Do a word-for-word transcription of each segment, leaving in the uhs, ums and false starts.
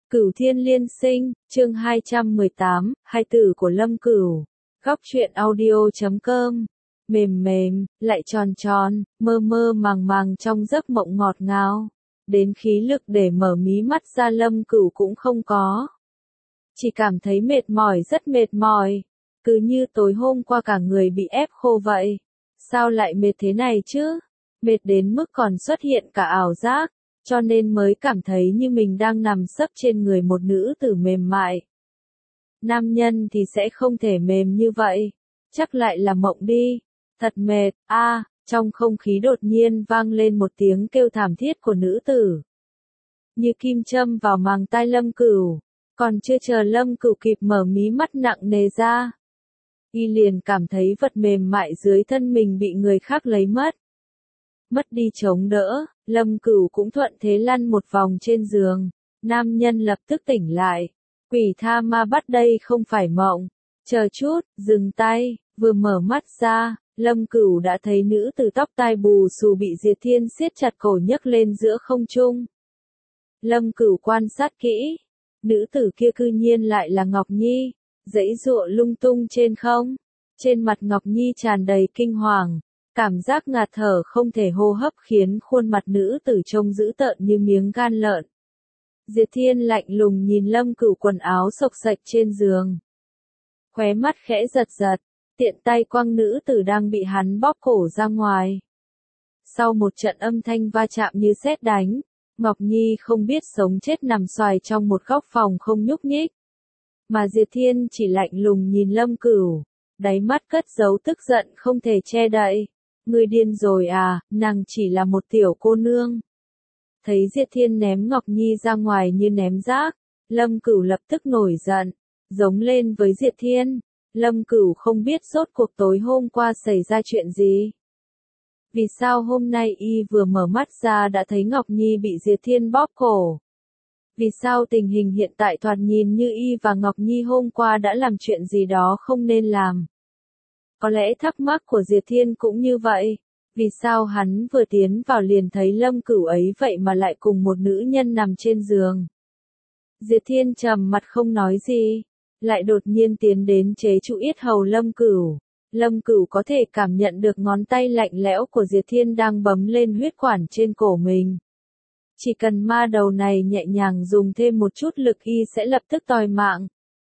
Cửu Thiên Liên Sinh, chương hai trăm mười tám, hai tử của Lâm Cửu. Góc truyện audio chấm com. Mềm mềm, lại tròn tròn, mơ mơ màng màng trong giấc mộng ngọt ngào. Đến khí lực để mở mí mắt ra Lâm Cửu cũng không có. Chỉ cảm thấy mệt mỏi, rất mệt mỏi. Cứ như tối hôm qua cả người bị ép khô vậy. Sao lại mệt thế này chứ? Mệt đến mức còn xuất hiện cả ảo giác. Cho nên mới cảm thấy như mình đang nằm sấp trên người một nữ tử mềm mại. Nam nhân thì sẽ không thể mềm như vậy. Chắc lại là mộng đi. Thật mệt, a à, trong không khí đột nhiên vang lên một tiếng kêu thảm thiết của nữ tử. Như kim châm vào màng tai Lâm Cửu. Còn chưa chờ Lâm Cửu kịp mở mí mắt nặng nề ra. Y liền cảm thấy vật mềm mại dưới thân mình bị người khác lấy mất. Mất đi chống đỡ, Lâm Cửu cũng thuận thế lăn một vòng trên giường. Nam nhân lập tức tỉnh lại. Quỷ tha ma bắt đây không phải mộng. Chờ chút, dừng tay, vừa mở mắt ra, Lâm Cửu đã thấy nữ tử tóc tai bù xù bị Diệt Thiên siết chặt cổ nhấc lên giữa không trung. Lâm Cửu quan sát kỹ, nữ tử kia cư nhiên lại là Ngọc Nhi, giãy giụa lung tung trên không. Trên mặt Ngọc Nhi tràn đầy kinh hoàng. Cảm giác ngạt thở không thể hô hấp khiến khuôn mặt nữ tử trông dữ tợn như miếng gan lợn. Diệt Thiên lạnh lùng nhìn Lâm Cửu quần áo xộc xệch trên giường. Khóe mắt khẽ giật giật, tiện tay quăng nữ tử đang bị hắn bóp cổ ra ngoài. Sau một trận âm thanh va chạm như sét đánh, Ngọc Nhi không biết sống chết nằm xoài trong một góc phòng không nhúc nhích. Mà Diệt Thiên chỉ lạnh lùng nhìn Lâm Cửu, đáy mắt cất giấu tức giận không thể che đậy. Ngươi điên rồi à, nàng chỉ là một tiểu cô nương. Thấy Diệt Thiên ném Ngọc Nhi ra ngoài như ném rác, Lâm Cửu lập tức nổi giận, giống lên với Diệt Thiên. Lâm Cửu không biết rốt cuộc tối hôm qua xảy ra chuyện gì. Vì sao hôm nay y vừa mở mắt ra đã thấy Ngọc Nhi bị Diệt Thiên bóp cổ? Vì sao tình hình hiện tại thoạt nhìn như y và Ngọc Nhi hôm qua đã làm chuyện gì đó không nên làm? Có lẽ thắc mắc của Diệt Thiên cũng như vậy. Vì sao hắn vừa tiến vào liền thấy Lâm Cửu ấy vậy mà lại cùng một nữ nhân nằm trên giường? Diệt Thiên trầm mặt không nói gì, lại đột nhiên tiến đến chế trụ yết hầu Lâm Cửu. Lâm Cửu có thể cảm nhận được ngón tay lạnh lẽo của Diệt Thiên đang bấm lên huyết quản trên cổ mình. Chỉ cần ma đầu này nhẹ nhàng dùng thêm một chút lực y sẽ lập tức toi mạng.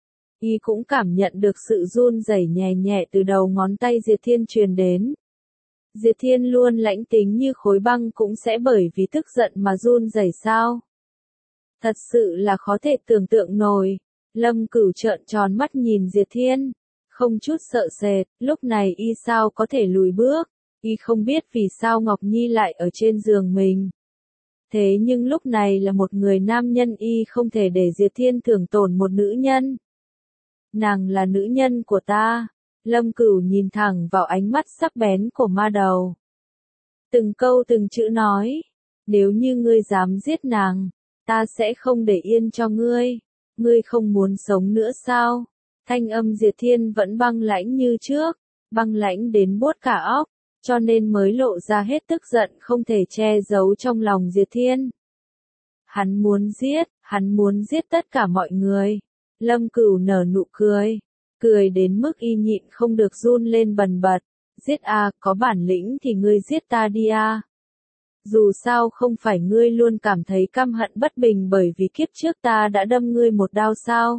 Y cũng cảm nhận được sự run rẩy nhẹ nhẹ từ đầu ngón tay Diệt Thiên truyền đến. Diệt Thiên luôn lãnh tính như khối băng cũng sẽ bởi vì tức giận mà run rẩy sao? Thật sự là khó thể tưởng tượng nổi. Lâm Cửu trợn tròn mắt nhìn Diệt Thiên, không chút sợ sệt, lúc này y sao có thể lùi bước, y không biết vì sao Ngọc Nhi lại ở trên giường mình. Thế nhưng lúc này là một người nam nhân y không thể để Diệt Thiên thương tổn một nữ nhân. Nàng là nữ nhân của ta. Lâm Cửu nhìn thẳng vào ánh mắt sắc bén của ma đầu. Từng câu từng chữ nói. Nếu như ngươi dám giết nàng, ta sẽ không để yên cho ngươi. Ngươi không muốn sống nữa sao? Thanh âm Diệt Thiên vẫn băng lãnh như trước. Băng lãnh đến buốt cả óc. Cho nên mới lộ ra hết tức giận không thể che giấu trong lòng Diệt Thiên. Hắn muốn giết, hắn muốn giết tất cả mọi người. Lâm Cửu nở nụ cười, cười đến mức y nhịn không được run lên bần bật. Giết a, à, có bản lĩnh thì ngươi giết ta đi a. À. Dù sao không phải ngươi luôn cảm thấy căm hận bất bình bởi vì kiếp trước ta đã đâm ngươi một đao sao?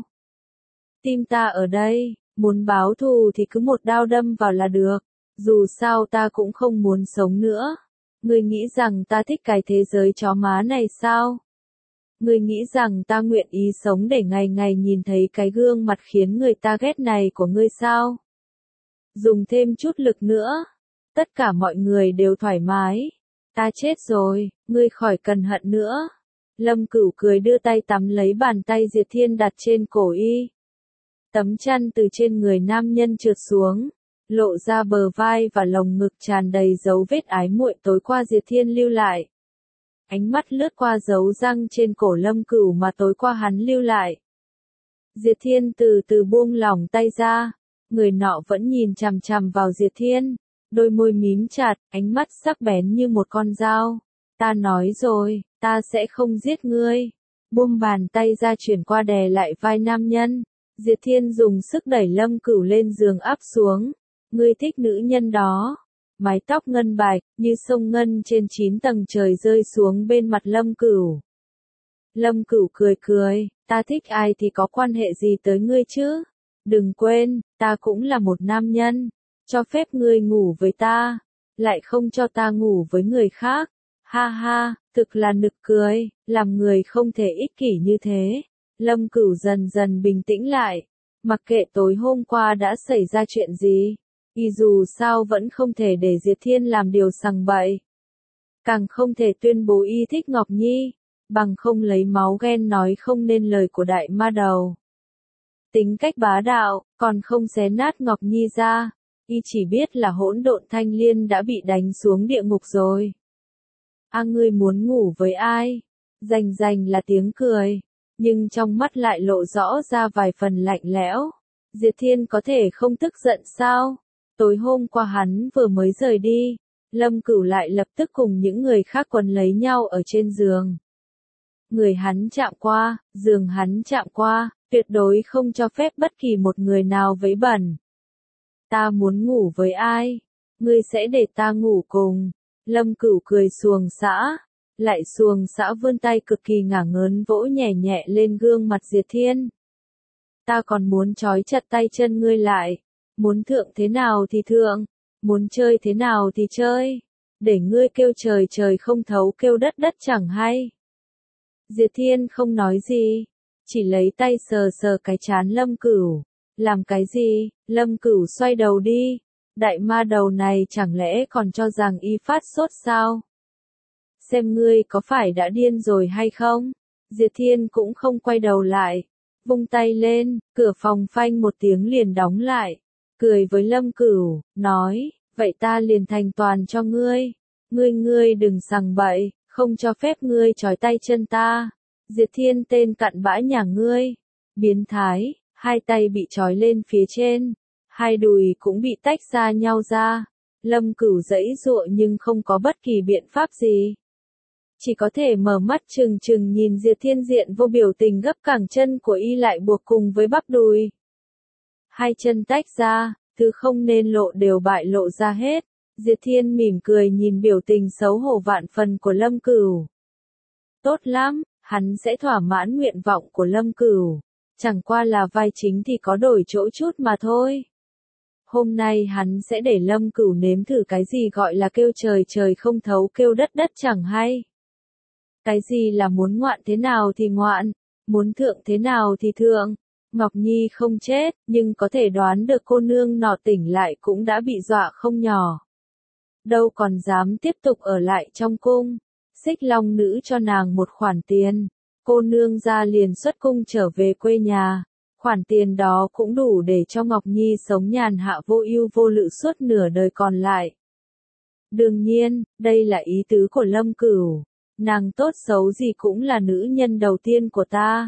Tim ta ở đây, muốn báo thù thì cứ một đao đâm vào là được. Dù sao ta cũng không muốn sống nữa. Ngươi nghĩ rằng ta thích cái thế giới chó má này sao? Ngươi nghĩ rằng ta nguyện ý sống để ngày ngày nhìn thấy cái gương mặt khiến người ta ghét này của ngươi sao? Dùng thêm chút lực nữa. Tất cả mọi người đều thoải mái. Ta chết rồi, ngươi khỏi cần hận nữa. Lâm Cửu cười đưa tay tắm lấy bàn tay Diệt Thiên đặt trên cổ y. Tấm chăn từ trên người nam nhân trượt xuống, lộ ra bờ vai và lồng ngực tràn đầy dấu vết ái muội tối qua Diệt Thiên lưu lại. Ánh mắt lướt qua dấu răng trên cổ Lâm Cửu mà tối qua hắn lưu lại. Diệt Thiên từ từ buông lỏng tay ra, người nọ vẫn nhìn chằm chằm vào Diệt Thiên, đôi môi mím chặt, ánh mắt sắc bén như một con dao. Ta nói rồi, ta sẽ không giết ngươi. buông bàn tay ra chuyển qua đè lại vai nam nhân. Diệp Thiên dùng sức đẩy Lâm Cửu lên giường áp xuống. Ngươi thích nữ nhân đó. Mái tóc ngân bạch, như sông ngân trên chín tầng trời rơi xuống bên mặt Lâm Cửu. Lâm Cửu cười cười, ta thích ai thì có quan hệ gì tới ngươi chứ? Đừng quên, ta cũng là một nam nhân. Cho phép ngươi ngủ với ta, lại không cho ta ngủ với người khác. Ha ha, thực là nực cười, làm người không thể ích kỷ như thế. Lâm Cửu dần dần bình tĩnh lại. Mặc kệ tối hôm qua đã xảy ra chuyện gì, y dù sao vẫn không thể để Diệp Thiên làm điều sằng bậy. Càng không thể tuyên bố y thích Ngọc Nhi, bằng không lấy máu ghen nói không nên lời của đại ma đầu. Tính cách bá đạo, còn không xé nát Ngọc Nhi ra, y chỉ biết là hỗn độn thanh liên đã bị đánh xuống địa ngục rồi. A ngươi muốn ngủ với ai? Rành rành là tiếng cười, nhưng trong mắt lại lộ rõ ra vài phần lạnh lẽo. Diệp Thiên có thể không tức giận sao? Tối hôm qua hắn vừa mới rời đi, Lâm Cửu lại lập tức cùng những người khác quấn lấy nhau ở trên giường. Người hắn chạm qua, giường hắn chạm qua, tuyệt đối không cho phép bất kỳ một người nào vấy bẩn. Ta muốn ngủ với ai? Ngươi sẽ để ta ngủ cùng. Lâm Cửu cười xuồng xã, lại xuồng xã vươn tay cực kỳ ngả ngớn vỗ nhẹ nhẹ lên gương mặt Diệp Thiên. Ta còn muốn trói chặt tay chân ngươi lại, muốn thượng thế nào thì thượng, muốn chơi thế nào thì chơi, để ngươi kêu trời trời không thấu kêu đất đất chẳng hay. Diệp Thiên không nói gì, chỉ lấy tay sờ sờ cái trán Lâm Cửu. Làm cái gì? Lâm Cửu xoay đầu đi. Đại ma đầu này chẳng lẽ còn cho rằng y phát sốt sao? Xem ngươi có phải đã điên rồi hay không? Diệp Thiên cũng không quay đầu lại. Vung tay lên, cửa phòng phanh một tiếng liền đóng lại. Cười với Lâm Cửu, nói, vậy ta liền thành toàn cho ngươi. Ngươi ngươi đừng sằng bậy, không cho phép ngươi trói tay chân ta. Diệp Thiên tên cặn bã nhà ngươi. Biến thái, hai tay bị trói lên phía trên. Hai đùi cũng bị tách ra nhau ra. Lâm Cửu giãy giụa nhưng không có bất kỳ biện pháp gì. Chỉ có thể mở mắt trừng trừng nhìn Diệp Thiên diện vô biểu tình gấp cẳng chân của y lại buộc cùng với bắp đùi. Hai chân tách ra, thứ không nên lộ đều bại lộ ra hết. Diệp Thiên mỉm cười nhìn biểu tình xấu hổ vạn phần của Lâm Cửu. Tốt lắm, hắn sẽ thỏa mãn nguyện vọng của Lâm Cửu. Chẳng qua là vai chính thì có đổi chỗ chút mà thôi. Hôm nay hắn sẽ để Lâm Cửu nếm thử cái gì gọi là kêu trời trời không thấu kêu đất đất chẳng hay. Cái gì là muốn ngoạn thế nào thì ngoạn, muốn thượng thế nào thì thượng. Ngọc Nhi không chết, nhưng có thể đoán được cô nương nọ tỉnh lại cũng đã bị dọa không nhỏ. Đâu còn dám tiếp tục ở lại trong cung. Xích Long nữ cho nàng một khoản tiền. Cô nương ra liền xuất cung trở về quê nhà. Khoản tiền đó cũng đủ để cho Ngọc Nhi sống nhàn hạ vô ưu vô lự suốt nửa đời còn lại. Đương nhiên, đây là ý tứ của Lâm Cửu. Nàng tốt xấu gì cũng là nữ nhân đầu tiên của ta.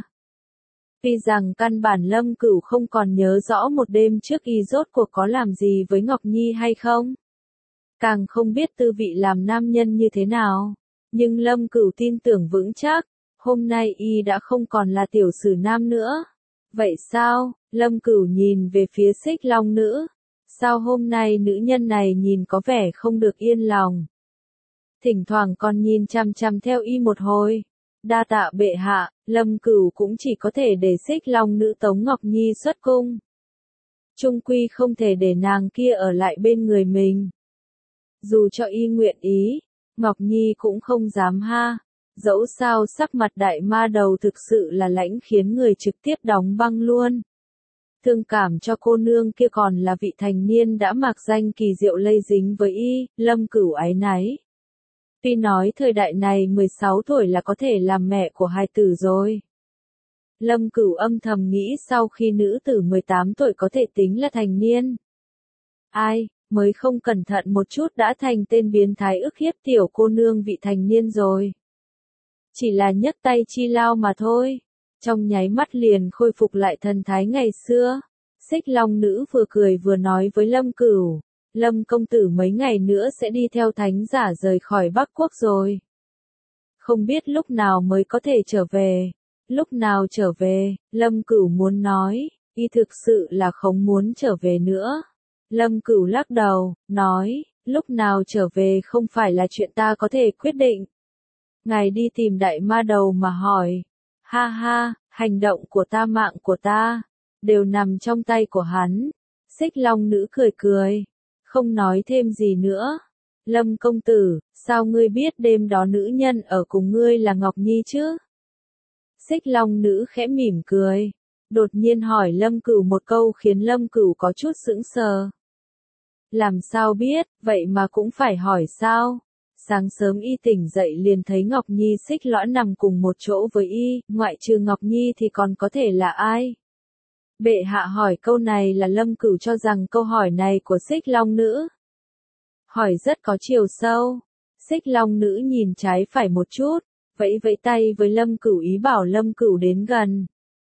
Tuy rằng căn bản Lâm Cửu không còn nhớ rõ một đêm trước y rốt cuộc có làm gì với Ngọc Nhi hay không. Càng không biết tư vị làm nam nhân như thế nào. Nhưng Lâm Cửu tin tưởng vững chắc, hôm nay y đã không còn là tiểu sử nam nữa. Vậy sao? Lâm Cửu nhìn về phía Xích Long nữ. Sao hôm nay nữ nhân này nhìn có vẻ không được yên lòng? Thỉnh thoảng còn nhìn chằm chằm theo y một hồi. Đa tạ bệ hạ, Lâm Cửu cũng chỉ có thể để Xích Long nữ Tống Ngọc Nhi xuất cung. Trung quy không thể để nàng kia ở lại bên người mình. Dù cho y nguyện ý, Ngọc Nhi cũng không dám ha. Dẫu sao sắc mặt đại ma đầu thực sự là lãnh khiến người trực tiếp đóng băng luôn. Thương cảm cho cô nương kia còn là vị thành niên đã mặc danh kỳ diệu lây dính với y, Lâm Cửu áy náy. Tuy nói thời đại này mười sáu tuổi là có thể làm mẹ của hài tử rồi. Lâm Cửu âm thầm nghĩ sau khi nữ tử mười tám tuổi có thể tính là thành niên. Ai, mới không cẩn thận một chút đã thành tên biến thái ức hiếp tiểu cô nương vị thành niên rồi. Chỉ là nhấc tay chi lao mà thôi. Trong nháy mắt liền khôi phục lại thần thái ngày xưa. Xích Long nữ vừa cười vừa nói với Lâm Cửu. Lâm công tử mấy ngày nữa sẽ đi theo thánh giả rời khỏi Bắc Quốc rồi. Không biết lúc nào mới có thể trở về. Lúc nào trở về, Lâm Cửu muốn nói, y thực sự là không muốn trở về nữa. Lâm Cửu lắc đầu, nói, lúc nào trở về không phải là chuyện ta có thể quyết định. Ngài đi tìm đại ma đầu mà hỏi. Ha ha, hành động của ta mạng của ta, đều nằm trong tay của hắn. Xích Long nữ cười cười, không nói thêm gì nữa. Lâm công tử, sao ngươi biết đêm đó nữ nhân ở cùng ngươi là Ngọc Nhi chứ? Xích Long nữ khẽ mỉm cười, đột nhiên hỏi Lâm Cửu một câu khiến Lâm Cửu có chút sững sờ. Làm sao biết, vậy mà cũng phải hỏi sao? Sáng sớm y tỉnh dậy liền thấy Ngọc Nhi xích lõa nằm cùng một chỗ với y, ngoại trừ Ngọc Nhi thì còn có thể là ai? Bệ hạ hỏi câu này là Lâm Cửu cho rằng câu hỏi này của Xích Long nữ. Hỏi rất có chiều sâu. Xích Long nữ nhìn trái phải một chút, vẫy vẫy tay với Lâm Cửu ý bảo Lâm Cửu đến gần.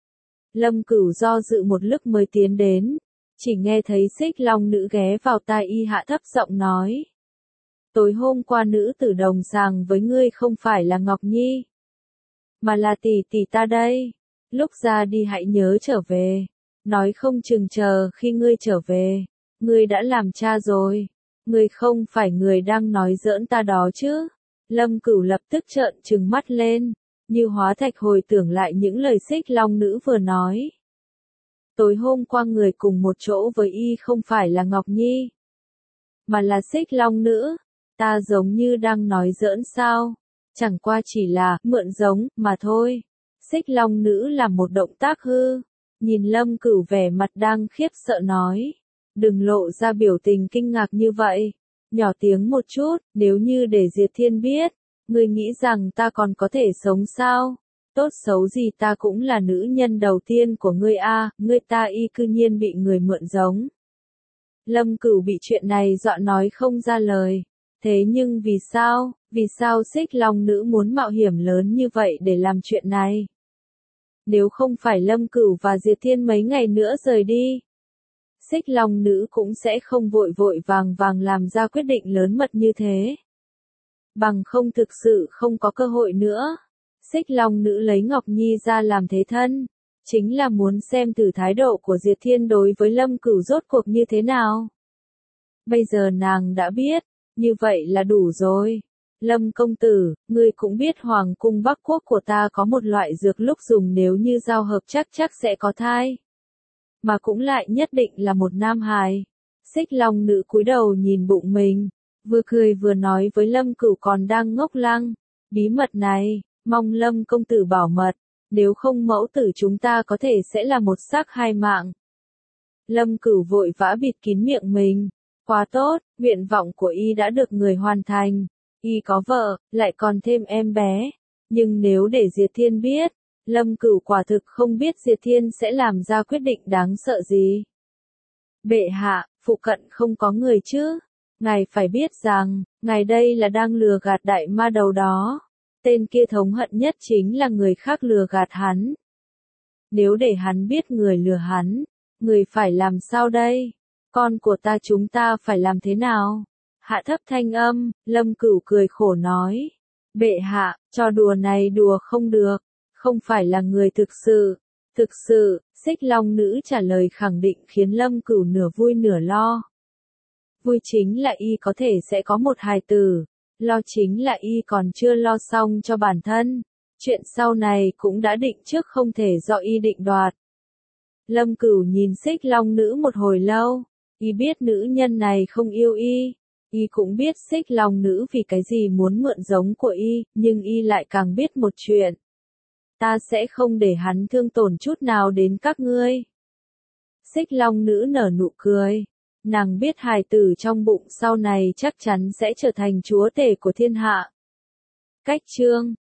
Lâm Cửu do dự một lúc mới tiến đến, chỉ nghe thấy Xích Long nữ ghé vào tai y hạ thấp giọng nói. Tối hôm qua nữ tử đồng sàng với ngươi không phải là Ngọc Nhi, mà là tỷ tỷ ta đây. Lúc ra đi hãy nhớ trở về, nói không chừng chờ khi ngươi trở về, ngươi đã làm cha rồi. Ngươi không phải người đang nói giỡn ta đó chứ? Lâm Cửu lập tức trợn trừng mắt lên, như hóa thạch hồi tưởng lại những lời Xích Long nữ vừa nói. Tối hôm qua người cùng một chỗ với y không phải là Ngọc Nhi, mà là Xích Long nữ. Ta giống như đang nói giỡn sao? Chẳng qua chỉ là mượn giống mà thôi. Xích Long nữ làm một động tác hư, nhìn Lâm Cửu vẻ mặt đang khiếp sợ nói. Đừng lộ ra biểu tình kinh ngạc như vậy. Nhỏ tiếng một chút, nếu như để Diệt Thiên biết, ngươi nghĩ rằng ta còn có thể sống sao? Tốt xấu gì ta cũng là nữ nhân đầu tiên của ngươi a, ngươi ta y cư nhiên bị người mượn giống. Lâm Cửu bị chuyện này dọa nói không ra lời. Thế nhưng vì sao, vì sao Xích Long nữ muốn mạo hiểm lớn như vậy để làm chuyện này? Nếu không phải Lâm Cửu và Diệt Thiên mấy ngày nữa rời đi, Xích Long nữ cũng sẽ không vội vội vàng vàng làm ra quyết định lớn mật như thế. Bằng không thực sự không có cơ hội nữa. Xích Long nữ lấy Ngọc Nhi ra làm thế thân, chính là muốn xem thử thái độ của Diệt Thiên đối với Lâm Cửu rốt cuộc như thế nào. Bây giờ nàng đã biết, như vậy là đủ rồi. Lâm công tử, ngươi cũng biết Hoàng cung Bắc Quốc của ta có một loại dược lúc dùng nếu như giao hợp chắc chắc sẽ có thai. Mà cũng lại nhất định là một nam hài. Xích Long nữ cúi đầu nhìn bụng mình, vừa cười vừa nói với Lâm Cửu còn đang ngốc lăng. Bí mật này, mong Lâm công tử bảo mật, nếu không mẫu tử chúng ta có thể sẽ là một xác hai mạng. Lâm Cửu vội vã bịt kín miệng mình. Quá tốt, nguyện vọng của y đã được người hoàn thành. Y có vợ, lại còn thêm em bé. Nhưng nếu để Diệt Thiên biết, Lâm Cửu quả thực không biết Diệt Thiên sẽ làm ra quyết định đáng sợ gì. Bệ hạ, phụ cận không có người chứ? Ngài phải biết rằng, ngài đây là đang lừa gạt đại ma đầu đó. Tên kia thống hận nhất chính là người khác lừa gạt hắn. Nếu để hắn biết người lừa hắn, người phải làm sao đây? Con của ta chúng ta phải làm thế nào? Hạ thấp thanh âm, Lâm Cửu cười khổ nói. Bệ hạ, trò đùa này đùa không được, không phải là người thực sự. Thực sự, Xích Long nữ trả lời khẳng định khiến Lâm Cửu nửa vui nửa lo. Vui chính là y có thể sẽ có một hài tử, lo chính là y còn chưa lo xong cho bản thân. Chuyện sau này cũng đã định trước không thể do y định đoạt. Lâm Cửu nhìn Xích Long nữ một hồi lâu. Y biết nữ nhân này không yêu y, y cũng biết Xích Long nữ vì cái gì muốn mượn giống của y, nhưng y lại càng biết một chuyện. Ta sẽ không để hắn thương tổn chút nào đến các ngươi. Xích Long nữ nở nụ cười, nàng biết hài tử trong bụng sau này chắc chắn sẽ trở thành chúa tể của thiên hạ. Cách chương